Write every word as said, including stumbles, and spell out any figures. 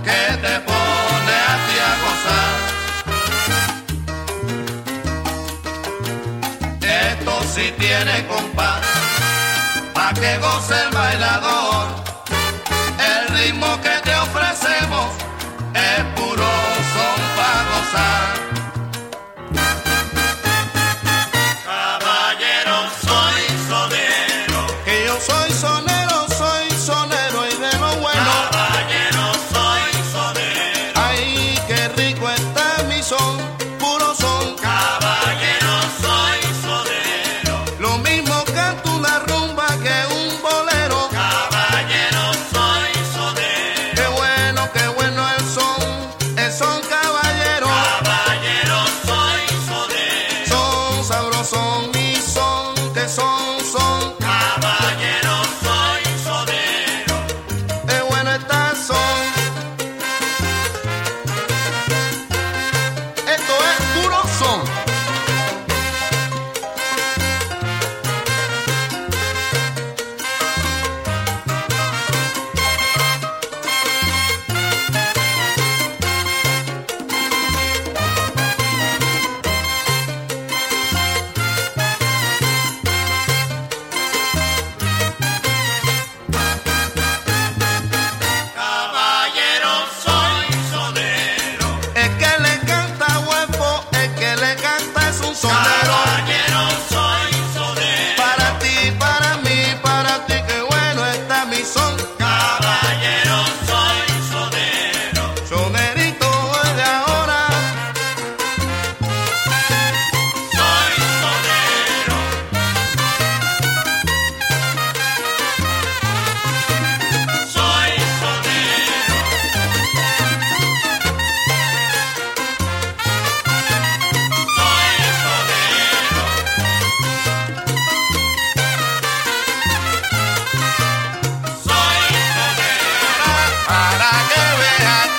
que te pone a ti a gozar. Esto sí tiene compás, pa' que goce el bailador. El ritmo que te ofrecemos es puro son pa' gozar. Caballero, soy sonero. Que yo soy sonero, soy sonero y de lo bueno. Caballero, soy sonero. Ay, qué rico está mi son, puro son. Caballero, soy sonero. Lo mismo canto una rumba que un bolero. Caballero, soy sonero. Qué bueno, qué bueno el son, el son caballero. Caballero, soy sonero. Son sabrosos mi son, que son, son. Caballero, soy sonero. Qué bueno está el son. Esto es puro son. Caballero, soy sonero. El que le canta huevo, el que le canta es un sonero. Caballero, soy sonero. Para ti, para mí, para ti, qué bueno está mi son. Caballero, soy sonero. Sonerito es de ahora, Soy sonero. Soy sonero. Soy sonero. Soy sonero. para que veas